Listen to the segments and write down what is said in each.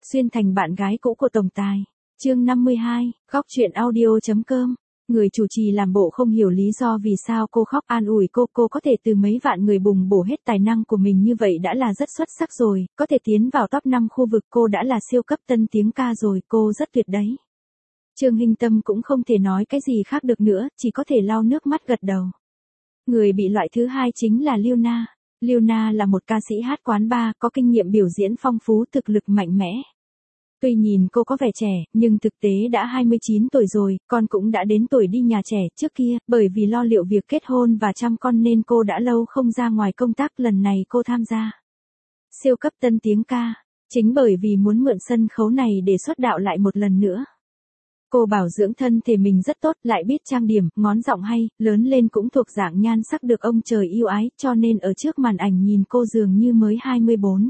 Xuyên thành bạn gái cũ của tổng tài. Chương 52, khóc chuyện audio.com. Người chủ trì làm bộ không hiểu lý do vì sao cô khóc, an ủi cô có thể từ mấy vạn người bùng bổ hết tài năng của mình như vậy đã là rất xuất sắc rồi, có thể tiến vào top 5 khu vực cô đã là siêu cấp tân tiếng ca rồi, cô rất tuyệt đấy. Trương Hinh Tâm cũng không thể nói cái gì khác được nữa, chỉ có thể lau nước mắt gật đầu. Người bị loại thứ hai chính là Liuna. Liuna là một ca sĩ hát quán bar, có kinh nghiệm biểu diễn phong phú, thực lực mạnh mẽ. Tuy nhìn cô có vẻ trẻ, nhưng thực tế đã 29 tuổi rồi, con cũng đã đến tuổi đi nhà trẻ. Trước kia, bởi vì lo liệu việc kết hôn và chăm con nên cô đã lâu không ra ngoài công tác, lần này cô tham gia siêu cấp tân tiếng ca, chính bởi vì muốn mượn sân khấu này để xuất đạo lại một lần nữa. Cô bảo dưỡng thân thể mình rất tốt, lại biết trang điểm, ngón giọng hay, lớn lên cũng thuộc dạng nhan sắc được ông trời yêu ái, cho nên ở trước màn ảnh nhìn cô dường như mới 24.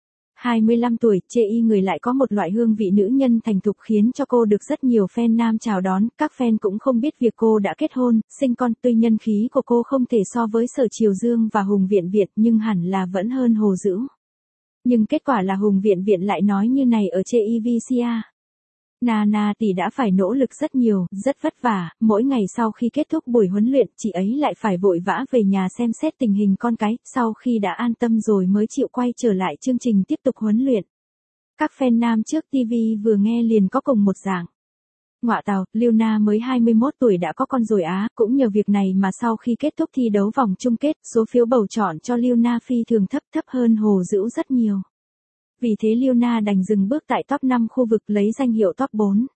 25 tuổi, chê y người lại có một loại hương vị nữ nhân thành thục khiến cho cô được rất nhiều fan nam chào đón, các fan cũng không biết việc cô đã kết hôn, sinh con, tuy nhân khí của cô không thể so với Sở Triều Dương và Hùng Viện Viện nhưng hẳn là vẫn hơn Hồ Dữ. Nhưng kết quả là Hùng Viện Viện lại nói như này ở chê y VCA. Nana tỷ đã phải nỗ lực rất nhiều, rất vất vả, mỗi ngày sau khi kết thúc buổi huấn luyện, chị ấy lại phải vội vã về nhà xem xét tình hình con cái, sau khi đã an tâm rồi mới chịu quay trở lại chương trình tiếp tục huấn luyện. Các fan nam trước TV vừa nghe liền có cùng một dạng. Ngoạ tào, Liuna mới 21 tuổi đã có con rồi á, cũng nhờ việc này mà sau khi kết thúc thi đấu vòng chung kết, số phiếu bầu chọn cho Liuna phi thường thấp hơn Hồ Dữ rất nhiều. Vì thế Liuna đành dừng bước tại top 5 khu vực lấy danh hiệu top 4.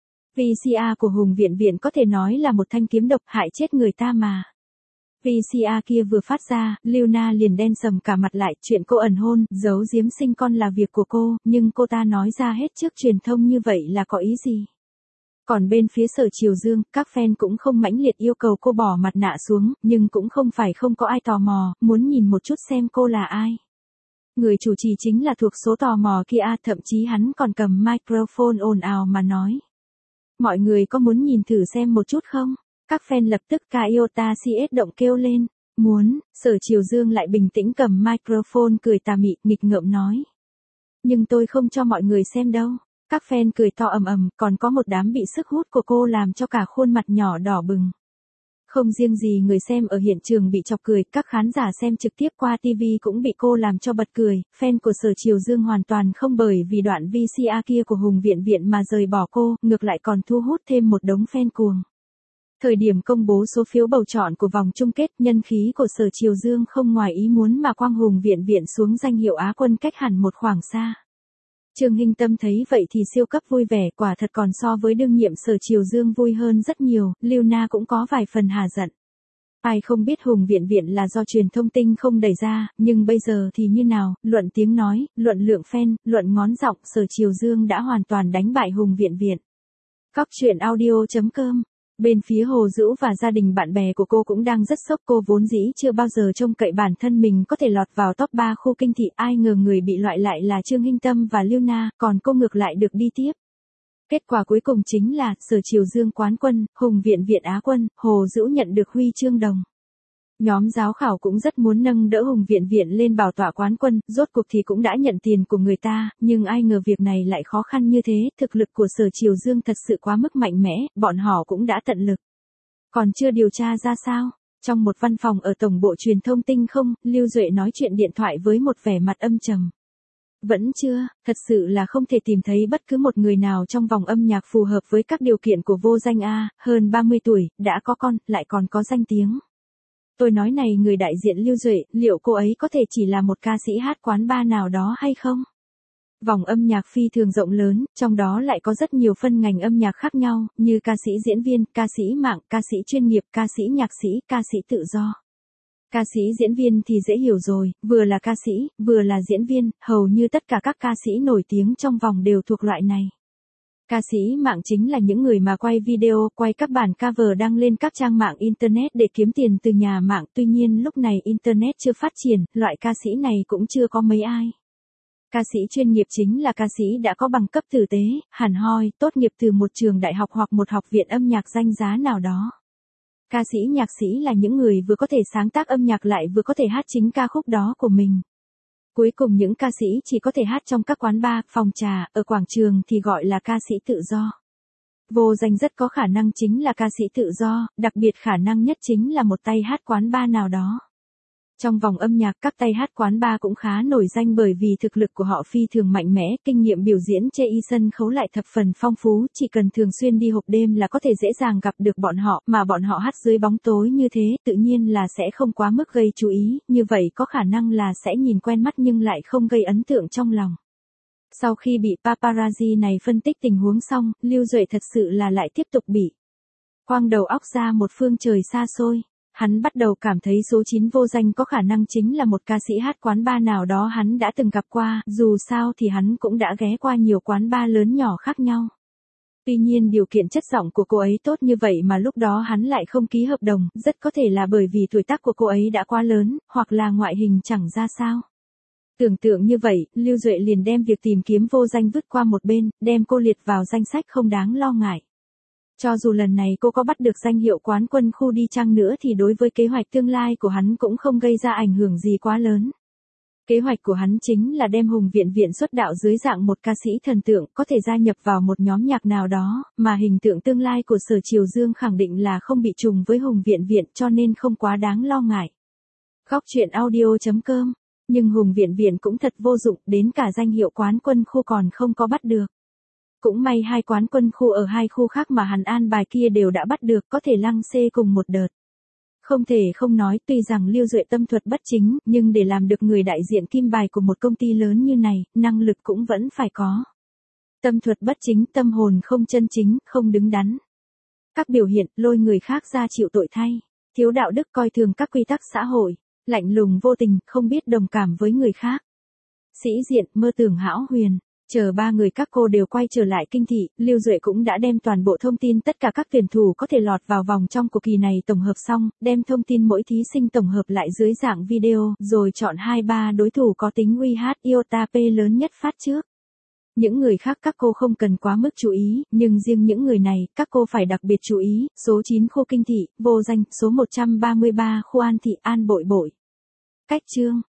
VCA của Hùng Viện Viện có thể nói là một thanh kiếm độc hại chết người ta mà. VCA kia vừa phát ra, Liuna liền đen sầm cả mặt lại, chuyện cô ẩn hôn, giấu giếm sinh con là việc của cô, nhưng cô ta nói ra hết trước truyền thông như vậy là có ý gì? Còn bên phía Sở Triều Dương, các fan cũng không mãnh liệt yêu cầu cô bỏ mặt nạ xuống, nhưng cũng không phải không có ai tò mò, muốn nhìn một chút xem cô là ai. Người chủ trì chính là thuộc số tò mò kia, thậm chí hắn còn cầm microphone ồn ào mà nói. Mọi người có muốn nhìn thử xem một chút không? Các fan lập tức Iota CS động kêu lên. Muốn, Sở Triều Dương lại bình tĩnh cầm microphone cười tà mị, nghịch ngợm nói. Nhưng tôi không cho mọi người xem đâu. Các fan cười to ầm, còn có một đám bị sức hút của cô làm cho cả khuôn mặt nhỏ đỏ bừng. Không riêng gì người xem ở hiện trường bị chọc cười, các khán giả xem trực tiếp qua TV cũng bị cô làm cho bật cười, fan của Sở Triều Dương hoàn toàn không bởi vì đoạn VCA kia của Hùng Viện Viện mà rời bỏ cô, ngược lại còn thu hút thêm một đống fan cuồng. Thời điểm công bố số phiếu bầu chọn của vòng chung kết, nhân khí của Sở Triều Dương không ngoài ý muốn mà quăng Hùng Viện Viện xuống danh hiệu Á quân cách hẳn một khoảng xa. Trương Hinh Tâm thấy vậy thì siêu cấp vui vẻ, quả thật còn so với đương nhiệm Sở Triều Dương vui hơn rất nhiều, Liuna cũng có vài phần hả giận. Ai không biết Hùng Viện Viện là do truyền thông tinh không đẩy ra, nhưng bây giờ thì như nào, luận tiếng nói, luận lượng fan, luận ngón giọng, Sở Triều Dương đã hoàn toàn đánh bại Hùng Viện Viện. Khóc chuyện audio.com. Bên phía Hồ Dữ và gia đình bạn bè của cô cũng đang rất sốc, cô vốn dĩ chưa bao giờ trông cậy bản thân mình có thể lọt vào top 3 khu kinh thị, ai ngờ người bị loại lại là Trương Hinh Tâm và Liuna, còn cô ngược lại được đi tiếp. Kết quả cuối cùng chính là, Sở Triều Dương quán quân, Hùng Viện Viện Á quân, Hồ Dữ nhận được huy chương đồng. Nhóm giám khảo cũng rất muốn nâng đỡ Hùng Viện Viện lên bảo tọa quán quân, rốt cuộc thì cũng đã nhận tiền của người ta, nhưng ai ngờ việc này lại khó khăn như thế, thực lực của Sở Triều Dương thật sự quá mức mạnh mẽ, bọn họ cũng đã tận lực. Còn chưa điều tra ra sao? Trong một văn phòng ở tổng bộ truyền thông tinh không, Lưu Duệ nói chuyện điện thoại với một vẻ mặt âm trầm. Vẫn chưa, thật sự là không thể tìm thấy bất cứ một người nào trong vòng âm nhạc phù hợp với các điều kiện của vô danh A, hơn 30 tuổi, đã có con, lại còn có danh tiếng. Tôi nói này người đại diện Lưu Duệ, liệu cô ấy có thể chỉ là một ca sĩ hát quán bar nào đó hay không? Vòng âm nhạc phi thường rộng lớn, trong đó lại có rất nhiều phân ngành âm nhạc khác nhau, như ca sĩ diễn viên, ca sĩ mạng, ca sĩ chuyên nghiệp, ca sĩ nhạc sĩ, ca sĩ tự do. Ca sĩ diễn viên thì dễ hiểu rồi, vừa là ca sĩ, vừa là diễn viên, hầu như tất cả các ca sĩ nổi tiếng trong vòng đều thuộc loại này. Ca sĩ mạng chính là những người mà quay video, quay các bản cover đăng lên các trang mạng Internet để kiếm tiền từ nhà mạng, tuy nhiên lúc này Internet chưa phát triển, loại ca sĩ này cũng chưa có mấy ai. Ca sĩ chuyên nghiệp chính là ca sĩ đã có bằng cấp tử tế, hẳn hoi, tốt nghiệp từ một trường đại học hoặc một học viện âm nhạc danh giá nào đó. Ca sĩ nhạc sĩ là những người vừa có thể sáng tác âm nhạc lại vừa có thể hát chính ca khúc đó của mình. Cuối cùng những ca sĩ chỉ có thể hát trong các quán bar, phòng trà, ở quảng trường thì gọi là ca sĩ tự do. Vô Danh rất có khả năng chính là ca sĩ tự do, đặc biệt khả năng nhất chính là một tay hát quán bar nào đó. Trong vòng âm nhạc các tay hát quán bar cũng khá nổi danh bởi vì thực lực của họ phi thường mạnh mẽ, kinh nghiệm biểu diễn trên sân khấu lại thập phần phong phú, chỉ cần thường xuyên đi hộp đêm là có thể dễ dàng gặp được bọn họ, mà bọn họ hát dưới bóng tối như thế, tự nhiên là sẽ không quá mức gây chú ý, như vậy có khả năng là sẽ nhìn quen mắt nhưng lại không gây ấn tượng trong lòng. Sau khi bị paparazzi này phân tích tình huống xong, Lưu Duệ thật sự là lại tiếp tục bị quăng đầu óc ra một phương trời xa xôi. Hắn bắt đầu cảm thấy số 9 Vô Danh có khả năng chính là một ca sĩ hát quán bar nào đó hắn đã từng gặp qua, dù sao thì hắn cũng đã ghé qua nhiều quán bar lớn nhỏ khác nhau. Tuy nhiên điều kiện chất giọng của cô ấy tốt như vậy mà lúc đó hắn lại không ký hợp đồng, rất có thể là bởi vì tuổi tác của cô ấy đã quá lớn, hoặc là ngoại hình chẳng ra sao. Tưởng tượng như vậy, Lưu Duệ liền đem việc tìm kiếm Vô Danh vứt qua một bên, đem cô liệt vào danh sách không đáng lo ngại. Cho dù lần này cô có bắt được danh hiệu quán quân khu đi chăng nữa thì đối với kế hoạch tương lai của hắn cũng không gây ra ảnh hưởng gì quá lớn. Kế hoạch của hắn chính là đem Hùng Viện Viện xuất đạo dưới dạng một ca sĩ thần tượng, có thể gia nhập vào một nhóm nhạc nào đó, mà hình tượng tương lai của Sở Triều Dương khẳng định là không bị trùng với Hùng Viện Viện cho nên không quá đáng lo ngại. Góc truyện audio.com. Nhưng Hùng Viện Viện cũng thật vô dụng, đến cả danh hiệu quán quân khu còn không có bắt được. Cũng may hai quán quân khu ở hai khu khác mà hắn an bài kia đều đã bắt được, có thể lăng xê cùng một đợt. Không thể không nói, tuy rằng Lưu Duệ tâm thuật bất chính, nhưng để làm được người đại diện kim bài của một công ty lớn như này, năng lực cũng vẫn phải có. Tâm thuật bất chính, tâm hồn không chân chính, không đứng đắn. Các biểu hiện, lôi người khác ra chịu tội thay. Thiếu đạo đức, coi thường các quy tắc xã hội. Lạnh lùng vô tình, không biết đồng cảm với người khác. Sĩ diện, mơ tưởng hão huyền. Chờ ba người các cô đều quay trở lại kinh thị, Lưu Duệ cũng đã đem toàn bộ thông tin tất cả các tuyển thủ có thể lọt vào vòng trong cuộc kỳ này tổng hợp xong, đem thông tin mỗi thí sinh tổng hợp lại dưới dạng video, rồi chọn 2-3 đối thủ có tính uy hát iota P lớn nhất phát trước. Những người khác các cô không cần quá mức chú ý, nhưng riêng những người này, các cô phải đặc biệt chú ý, số 9 khu kinh thị, Vô Danh, số 133 khu An Thị, An Bội Bội. Cách chương